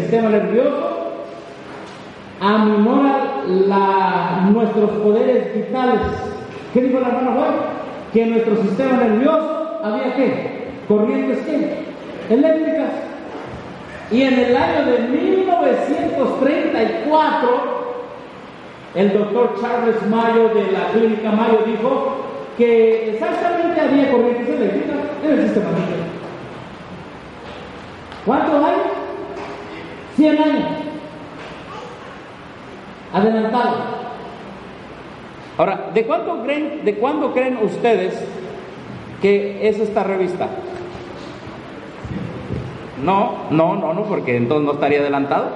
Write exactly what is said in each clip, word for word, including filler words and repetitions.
sistema nervioso, aminora la, nuestros poderes vitales. ¿Qué dijo el hermano Juan? Que en nuestro sistema nervioso había ¿qué? Corrientes ¿qué? Eléctricas. Y en el año de mil novecientos treinta y cuatro, el doctor Charles Mayo de la Clínica Mayo dijo que exactamente había corrientes eléctricas en el sistema nervioso. ¿Cuántos años? cien años. Adelantado. Ahora, ¿de cuánto creen, de cuándo creen ustedes que es esta revista? No, no, no, no, porque entonces no estaría adelantado.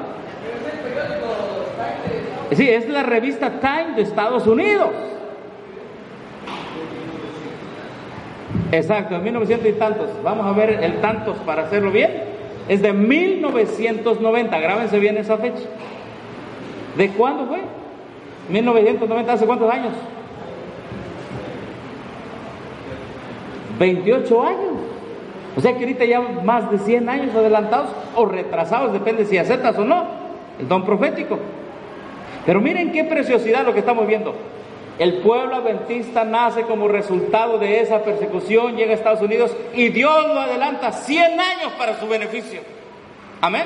Sí, es la revista Time de Estados Unidos. Exacto, en mil novecientos y tantos. Vamos a ver el tantos para hacerlo bien. Es de mil novecientos noventa. Grábense bien esa fecha. ¿De cuándo fue? mil novecientos noventa, ¿hace cuántos años? veintiocho años. O sea que ahorita ya más de cien años adelantados o retrasados, depende si aceptas o no el don profético. Pero miren qué preciosidad lo que estamos viendo. El pueblo adventista nace como resultado de esa persecución, llega a Estados Unidos y Dios lo adelanta cien años para su beneficio. Amén.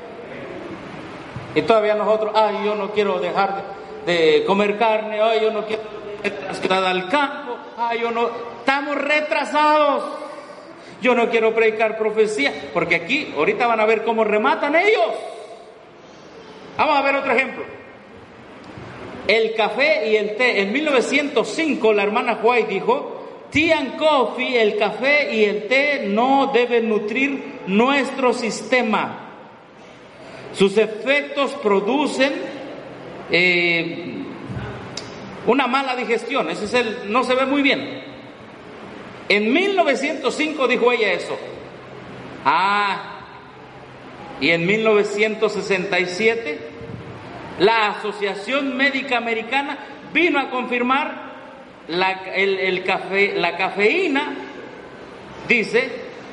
Y todavía nosotros, ay, yo no quiero dejar de, de comer carne, ay, yo no quiero trasladar al campo, ay, yo no, estamos retrasados. Yo no quiero predicar profecía, porque aquí, ahorita van a ver cómo rematan ellos. Vamos a ver otro ejemplo. El café y el té. En mil novecientos cinco la hermana White dijo: tea and coffee, el café y el té no deben nutrir nuestro sistema. Sus efectos producen eh, una mala digestión. Ese es el, no se ve muy bien. En mil novecientos cinco dijo ella eso. Ah, y en mil novecientos sesenta y siete la Asociación Médica Americana vino a confirmar la, el, el café, la cafeína, dice,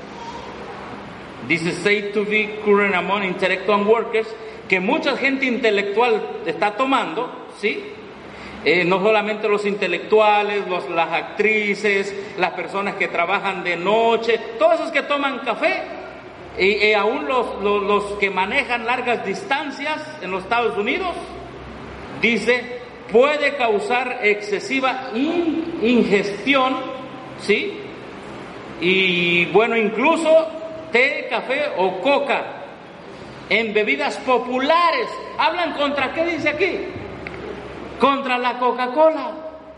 dice said to be current among intellectual workers, que mucha gente intelectual está tomando, ¿sí? Eh, no solamente los intelectuales, los, las actrices, las personas que trabajan de noche, todos esos que toman café, y, y aún los, los, los que manejan largas distancias en los Estados Unidos, dice, puede causar excesiva in, ingestión, ¿sí? Y bueno, incluso té, café o coca en bebidas populares. ¿Hablan contra qué dice aquí? Contra la Coca-Cola.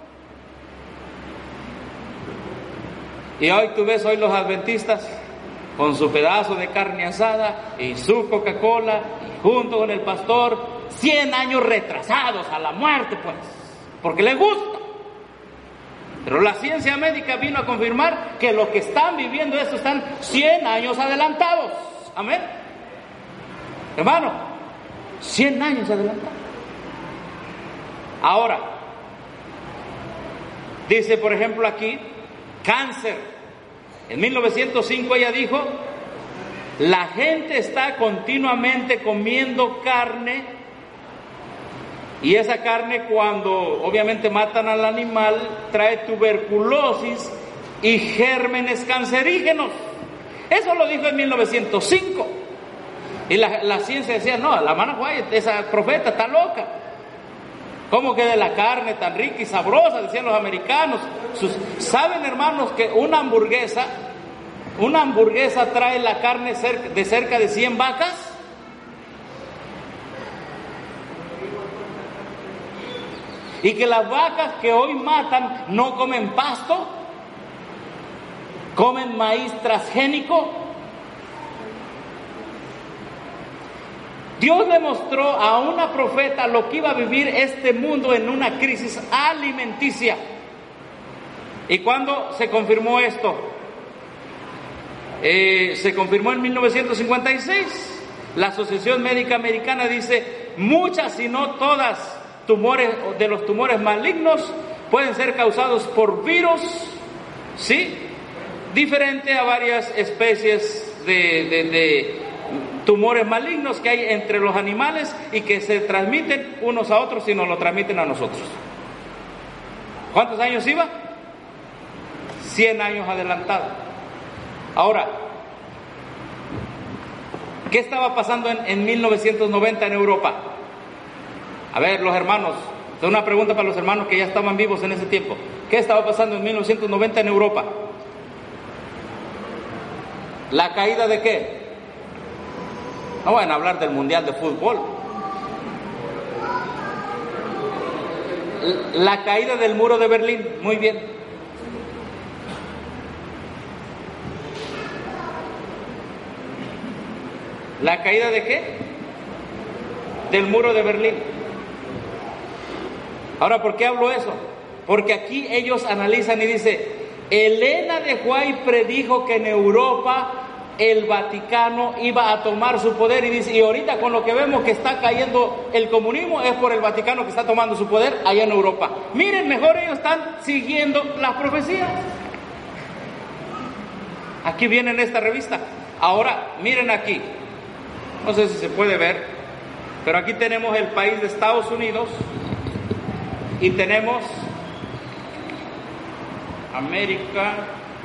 Y hoy tú ves hoy los adventistas con su pedazo de carne asada y su Coca-Cola y junto con el pastor, cien años retrasados a la muerte, pues, porque les gusta. Pero la ciencia médica vino a confirmar que los que están viviendo eso están cien años adelantados. Amén. Hermano, cien años adelantados. Ahora, dice por ejemplo aquí, cáncer. En mil novecientos cinco ella dijo, la gente está continuamente comiendo carne y esa carne cuando obviamente matan al animal trae tuberculosis y gérmenes cancerígenos. Eso lo dijo en mil novecientos cinco. Y la, la ciencia decía, no, la hermana White, esa profeta está loca. ¿Cómo que de la carne tan rica y sabrosa? Decían los americanos. Sus, ¿saben, hermanos, que una hamburguesa, una hamburguesa trae la carne cerca, de cerca de cien vacas? Y que las vacas que hoy matan no comen pasto, comen maíz transgénico. Dios le mostró a una profeta lo que iba a vivir este mundo en una crisis alimenticia. ¿Y cuándo se confirmó esto? Eh, se confirmó en mil novecientos cincuenta y seis. La Asociación Médica Americana dice, muchas, si no todas, tumores de los tumores malignos pueden ser causados por virus, ¿sí? Diferente a varias especies de, de, de tumores malignos que hay entre los animales y que se transmiten unos a otros y nos lo transmiten a nosotros. ¿Cuántos años iba? cien años adelantado. Ahora, ¿qué estaba pasando en, en mil novecientos noventa en Europa? A ver, los hermanos, es una pregunta para los hermanos que ya estaban vivos en ese tiempo. ¿Qué estaba pasando en mil novecientos noventa en Europa? ¿La caída de qué? No van a hablar del Mundial de Fútbol. La caída del muro de Berlín, muy bien. ¿La caída de qué? Del muro de Berlín. Ahora, ¿por qué hablo eso? Porque aquí ellos analizan y dice, Elena de White predijo que en Europa el Vaticano iba a tomar su poder y dice, y ahorita con lo que vemos que está cayendo el comunismo es por el Vaticano que está tomando su poder allá en Europa. Miren, mejor ellos están siguiendo las profecías. Aquí viene en esta revista. Ahora, miren aquí. No sé si se puede ver, pero aquí tenemos el país de Estados Unidos y tenemos América.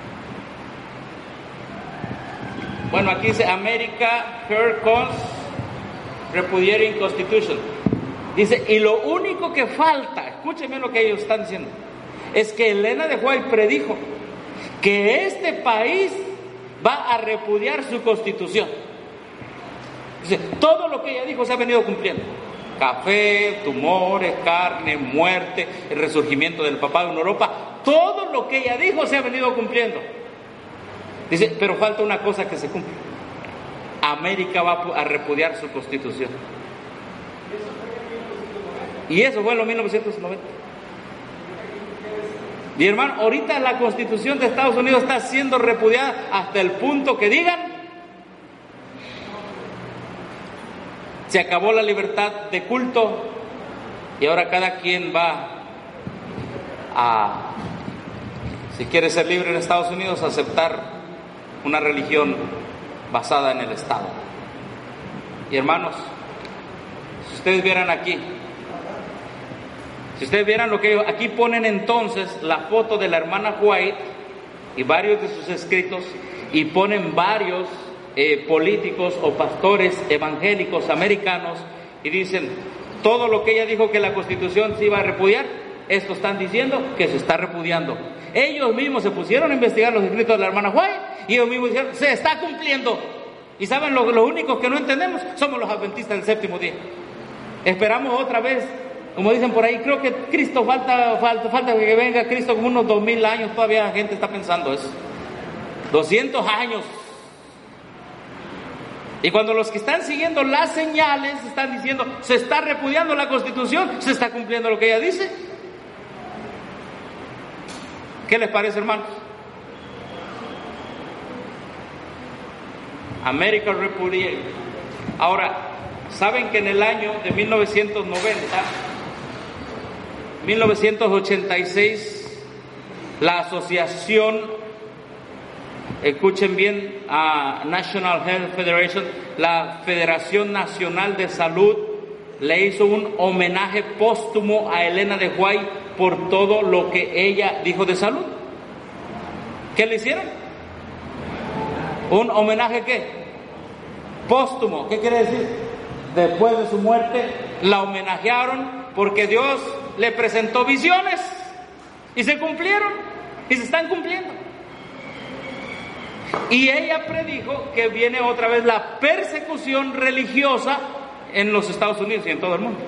Bueno, aquí dice America Her Cause Repudiating Constitution. Dice, y lo único que falta, escúchenme lo que ellos están diciendo, es que Elena de White predijo que este país va a repudiar su constitución. Dice, todo lo que ella dijo se ha venido cumpliendo. Café, tumores, carne, muerte, el resurgimiento del papado en Europa. Todo lo que ella dijo se ha venido cumpliendo. Dice, pero falta una cosa que se cumple. América va a repudiar su constitución. Y eso fue en los mil novecientos noventa. Y hermano, ahorita la constitución de Estados Unidos está siendo repudiada hasta el punto que digan, se acabó la libertad de culto y ahora cada quien va a, si quiere ser libre en Estados Unidos, a aceptar una religión basada en el Estado. Y hermanos, si ustedes vieran aquí, si ustedes vieran lo que ellos, aquí ponen entonces la foto de la hermana White y varios de sus escritos, y ponen varios eh, políticos o pastores evangélicos americanos y dicen, todo lo que ella dijo que la Constitución se iba a repudiar, esto están diciendo que se está repudiando. Ellos mismos se pusieron a investigar los escritos de la hermana White y ellos mismos dijeron, se está cumpliendo. Y saben, los, los únicos que no entendemos somos los adventistas del séptimo día. Esperamos otra vez, como dicen por ahí, creo que Cristo falta, falta, falta que venga Cristo como unos dos mil años, todavía la gente está pensando eso. doscientos años. Y cuando los que están siguiendo las señales están diciendo, se está repudiando la Constitución, se está cumpliendo lo que ella dice. ¿Qué les parece, hermanos? América repudiated. Ahora, ¿saben que en el año de mil novecientos noventa, mil novecientos ochenta y seis, la asociación, escuchen bien, a National Health Federation, la Federación Nacional de Salud, le hizo un homenaje póstumo a Elena de White por todo lo que ella dijo de salud? ¿Qué le hicieron? ¿Un homenaje qué? Póstumo. ¿Qué quiere decir? Después de su muerte la homenajearon porque Dios le presentó visiones y se cumplieron y se están cumpliendo. Y ella predijo que viene otra vez la persecución religiosa en los Estados Unidos y en todo el mundo.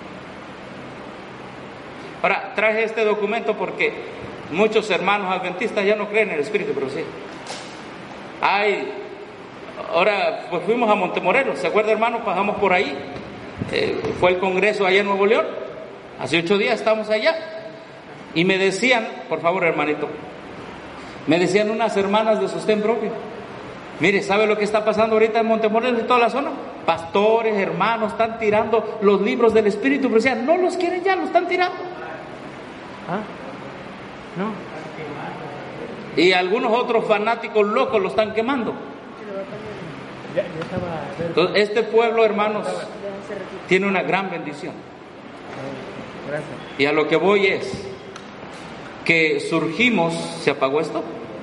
Ahora, traje este documento porque muchos hermanos adventistas ya no creen en el Espíritu, pero sí. Ay, ahora pues fuimos a Montemorelos, ¿se acuerda, hermano? Pasamos por ahí, eh, fue el congreso allá en Nuevo León, hace ocho días estábamos allá, y me decían, por favor, hermanito, me decían unas hermanas de sostén propio, mire, ¿sabe lo que está pasando ahorita en Montemorelos y toda la zona? Pastores, hermanos, están tirando los libros del Espíritu, pero decían, no los quieren ya, los están tirando. ¿Ah? No. Y algunos otros fanáticos locos lo están quemando. Entonces, este pueblo, hermanos, tiene una gran bendición. Y a lo que voy es que surgimos. ¿Se apagó esto?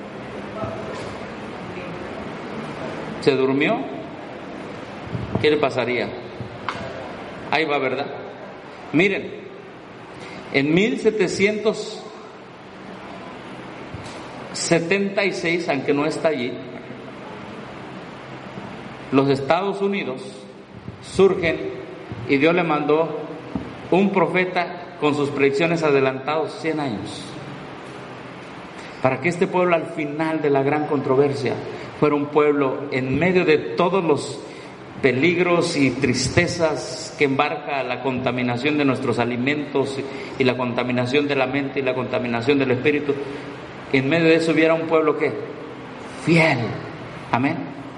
¿Se durmió? ¿Qué le pasaría? Ahí va, ¿verdad? Miren, en mil setecientos setenta y seis, aunque no está allí, los Estados Unidos surgen y Dios le mandó un profeta con sus predicciones adelantados cien años, para que este pueblo, al final de la gran controversia, fuera un pueblo en medio de todos los peligros y tristezas que embarca la contaminación de nuestros alimentos y la contaminación de la mente y la contaminación del espíritu. En medio de eso hubiera un pueblo que fiel. Amén.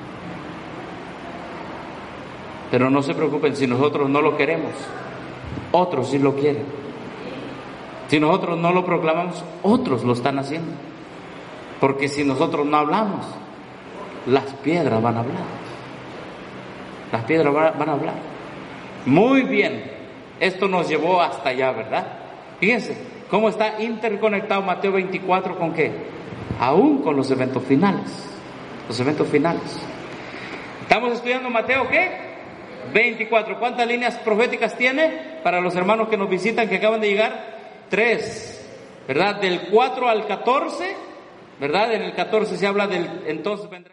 Pero no se preocupen, si nosotros no lo queremos, otros sí lo quieren. Si nosotros no lo proclamamos, otros lo están haciendo. Porque si nosotros no hablamos, las piedras van a hablar. Las piedras van a hablar. Muy bien, esto nos llevó hasta allá, ¿verdad? Fíjense cómo está interconectado Mateo veinticuatro con qué, aún con los eventos finales. Los eventos finales. Estamos estudiando Mateo ¿qué? veinticuatro. ¿Cuántas líneas proféticas tiene? Para los hermanos que nos visitan, que acaban de llegar, tres, ¿verdad? Del cuatro al catorce, ¿verdad? En el catorce se habla del entonces vendrá.